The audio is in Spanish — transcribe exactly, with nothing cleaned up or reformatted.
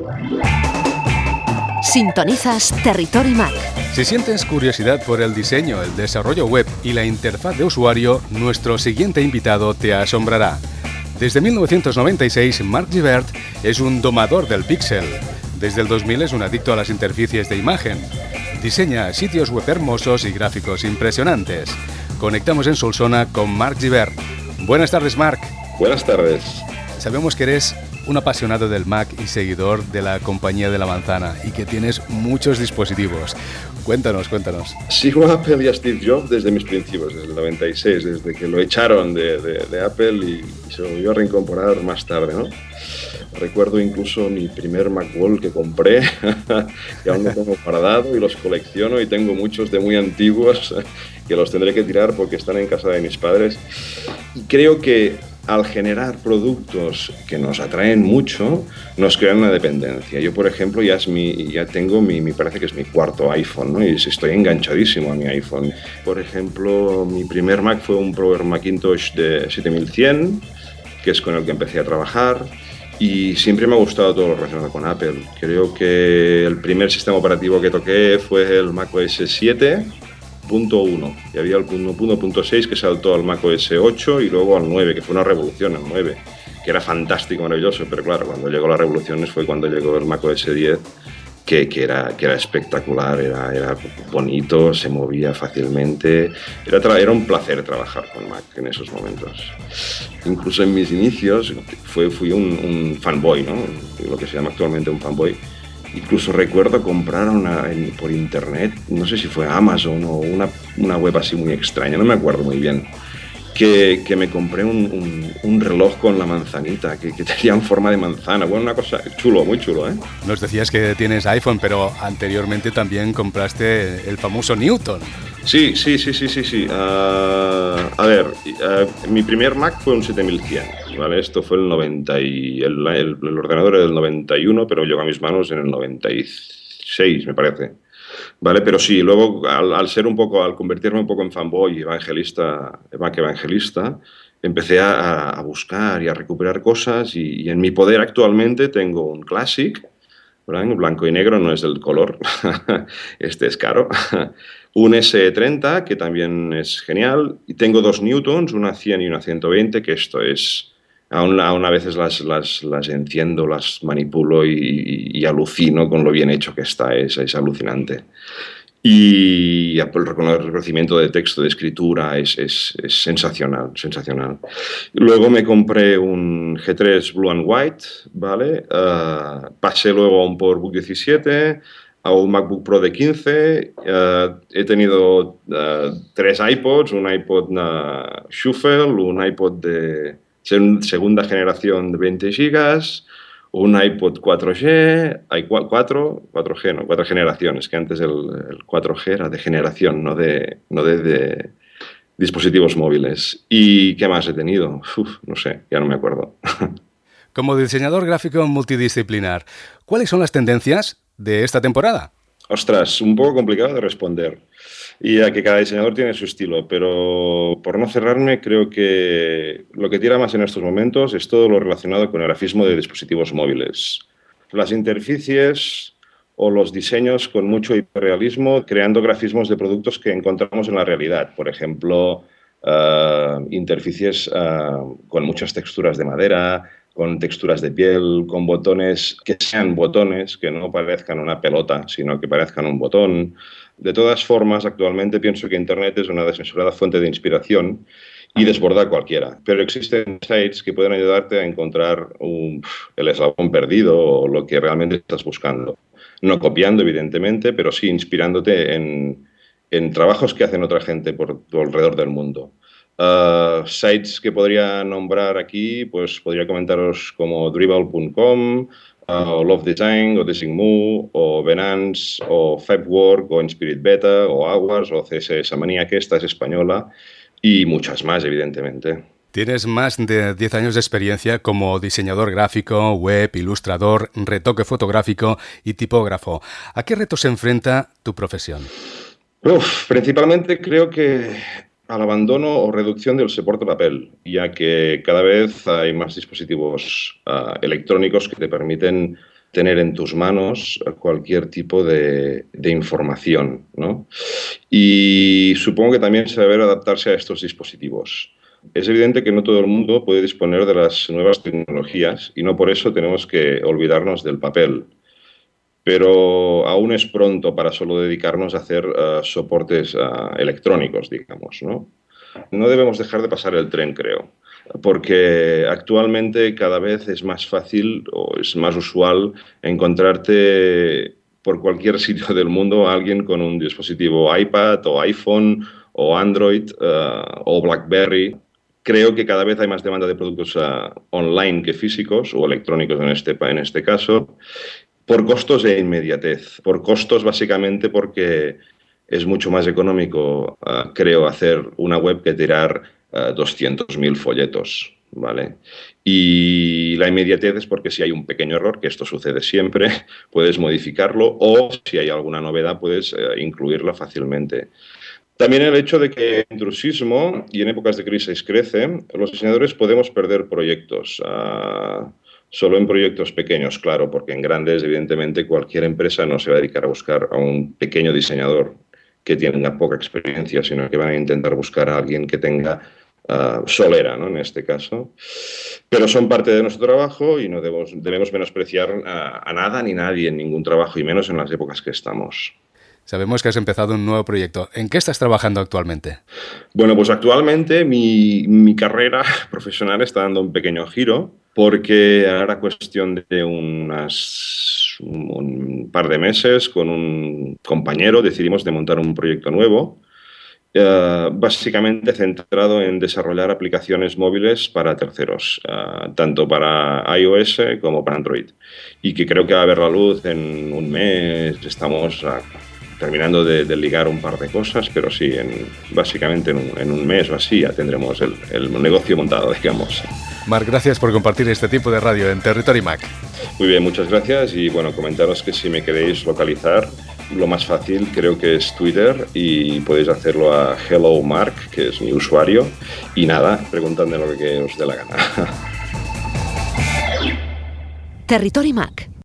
Sintonizas Territory Mac. Si sientes curiosidad por el diseño, el desarrollo web y la interfaz de usuario, nuestro siguiente invitado te asombrará. Desde mil novecientos noventa y seis, Mark Gibert es un domador del píxel. Desde el dos mil es un adicto a las interfaces de imagen. Diseña sitios web hermosos y gráficos impresionantes. Conectamos en Solsona con Mark Gibert. Buenas tardes, Mark. Buenas tardes. Sabemos que eres un apasionado del Mac y seguidor de la compañía de la manzana y que tienes muchos dispositivos. Cuéntanos, cuéntanos. Sigo a Apple y a Steve Jobs desde mis principios, desde el noventa y seis, desde que lo echaron de, de, de Apple y, y se volvió a reincorporar más tarde, ¿no? Recuerdo incluso mi primer Macworld que compré, que aún no tengo guardado y los colecciono, y tengo muchos de muy antiguos que los tendré que tirar porque están en casa de mis padres. Y creo que al generar productos que nos atraen mucho, nos crean una dependencia. Yo, por ejemplo, ya, es mi, ya tengo, mi, me parece que es mi cuarto iPhone, ¿no? Y estoy enganchadísimo a mi iPhone. Por ejemplo, mi primer Mac fue un Power Macintosh de siete mil cien, que es con el que empecé a trabajar. Y siempre me ha gustado todo lo relacionado con Apple. Creo que el primer sistema operativo que toqué fue el macOS siete punto uno. Y había el uno punto seis que saltó al macOS ocho y luego al nueve, que fue una revolución, el nueve, que era fantástico, maravilloso. Pero claro, cuando llegó las revoluciones fue cuando llegó el macOS diez, que, que, era, que era espectacular, era, era bonito, se movía fácilmente. Era, tra- era un placer trabajar con Mac en esos momentos. Incluso en mis inicios fue, fui un, un fanboy, ¿no? Lo que se llama actualmente un fanboy. Incluso recuerdo comprar una, en, por internet, no sé si fue Amazon o una, una web así muy extraña, no me acuerdo muy bien, que, que me compré un, un, un reloj con la manzanita, que, que tenía en forma de manzana. Bueno, una cosa chulo, muy chulo, ¿eh? Nos decías que tienes iPhone, pero anteriormente también compraste el famoso Newton. Sí, sí, sí, sí, sí, sí. Uh, a ver, uh, mi primer Mac fue un siete mil cien, ¿vale? Esto fue el noventa y... El, el, el ordenador era del noventa y uno, pero llegó a mis manos en el noventa y seis, me parece. ¿Vale? Pero sí, luego, al, al ser un poco, al convertirme un poco en fanboy, evangelista, Mac evangelista, empecé a, a buscar y a recuperar cosas, y, y en mi poder actualmente tengo un Classic, ¿verdad? En blanco y negro, no es del color, este es caro. Un ese treinta, que también es genial, y tengo dos Newtons, una cien y una ciento veinte, que esto es, aún, aún a veces las, las, las enciendo, las manipulo y, y, y alucino con lo bien hecho que está, es, es alucinante. Y el reconocimiento de texto, de escritura, es, es, es sensacional, sensacional. Luego me compré un G tres Blue and White, ¿vale? Uh, pasé luego a un PowerBook diecisiete, a un MacBook Pro de quince, uh, he tenido uh, tres iPods, un iPod uh, Shuffle, un iPod de segunda generación de veinte gigas, un iPod cuatro G, hay cuatro, cuatro G, no, cuatro generaciones, que antes el, el cuatro G era de generación, no de, no de, de dispositivos móviles. ¿Y qué más he tenido? Uf, no sé, ya no me acuerdo. Como diseñador gráfico multidisciplinar, ¿cuáles son las tendencias de esta temporada? Ostras, un poco complicado de responder. Y a que cada diseñador tiene su estilo, pero por no cerrarme, creo que lo que tira más en estos momentos es todo lo relacionado con el grafismo de dispositivos móviles. Las interfaces o los diseños con mucho hiperrealismo, creando grafismos de productos que encontramos en la realidad. Por ejemplo, uh, interfaces uh, con muchas texturas de madera, con texturas de piel, con botones que sean botones, que no parezcan una pelota, sino que parezcan un botón. De todas formas, actualmente pienso que Internet es una desmesurada fuente de inspiración y desborda a cualquiera. Pero existen sites que pueden ayudarte a encontrar un, el eslabón perdido o lo que realmente estás buscando. No copiando, evidentemente, pero sí inspirándote en, en trabajos que hacen otra gente por, por alrededor del mundo. Uh, sites que podría nombrar aquí, pues podría comentaros como Dribble punto com, uh, o Love Design, o Desigmoo, o Behance, o Fabwork, o Inspirit Beta, o Hours, o C S S Manía, que esta es española, y muchas más, evidentemente. Tienes más de diez años de experiencia como diseñador gráfico, web, ilustrador, retoque fotográfico y tipógrafo. ¿A qué retos se enfrenta tu profesión? Uf, principalmente creo que al abandono o reducción del soporte papel, ya que cada vez hay más dispositivos uh, electrónicos que te permiten tener en tus manos cualquier tipo de, de información, ¿no? Y supongo que también saber adaptarse a estos dispositivos. Es evidente que no todo el mundo puede disponer de las nuevas tecnologías y no por eso tenemos que olvidarnos del papel. Pero aún es pronto para solo dedicarnos a hacer uh, soportes uh, electrónicos, digamos, ¿no? No debemos dejar de pasar el tren, creo, porque actualmente cada vez es más fácil o es más usual encontrarte por cualquier sitio del mundo a alguien con un dispositivo iPad o iPhone o Android uh, o BlackBerry. Creo que cada vez hay más demanda de productos uh, online que físicos o electrónicos en este, en este caso, por costos e inmediatez. Por costos básicamente porque es mucho más económico, uh, creo, hacer una web que tirar uh, doscientos mil folletos, ¿vale? Y la inmediatez es porque si hay un pequeño error, que esto sucede siempre, puedes modificarlo o si hay alguna novedad puedes uh, incluirla fácilmente. También el hecho de que el intrusismo y en épocas de crisis crece, los diseñadores podemos perder proyectos. Uh, Solo en proyectos pequeños, claro, porque en grandes, evidentemente, cualquier empresa no se va a dedicar a buscar a un pequeño diseñador que tenga poca experiencia, sino que van a intentar buscar a alguien que tenga uh, solera, ¿no? En este caso. Pero son parte de nuestro trabajo y no debemos, debemos menospreciar a, a nada ni nadie en ningún trabajo, y menos en las épocas que estamos. Sabemos que has empezado un nuevo proyecto. ¿En qué estás trabajando actualmente? Bueno, pues actualmente mi, mi carrera profesional está dando un pequeño giro, porque ahora cuestión de unas, un, un par de meses con un compañero decidimos de montar un proyecto nuevo, uh, básicamente centrado en desarrollar aplicaciones móviles para terceros, uh, tanto para iOS como para Android, y que creo que va a ver la luz en un mes. Estamos uh, terminando de, de ligar un par de cosas, pero sí, en, básicamente en un, en un mes o así ya tendremos el, el negocio montado, digamos. Marc, gracias por compartir este tipo de radio en Territory Mac. Muy bien, muchas gracias, y bueno, comentaros que si me queréis localizar, lo más fácil creo que es Twitter, y podéis hacerlo a Hello Marc, que es mi usuario, y nada, preguntadme lo que os dé la gana. Territory Mac.